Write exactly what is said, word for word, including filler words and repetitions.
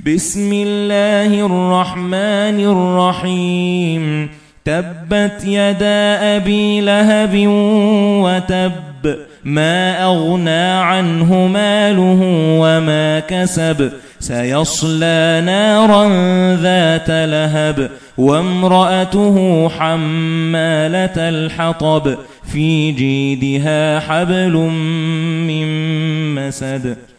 بسم الله الرحمن الرحيم تبت يدا أبي لهب وتب ما أغنى عنه ماله وما كسب سيصلى نارا ذات لهب وامرأته حمالة الحطب في جيدها حبل من مسد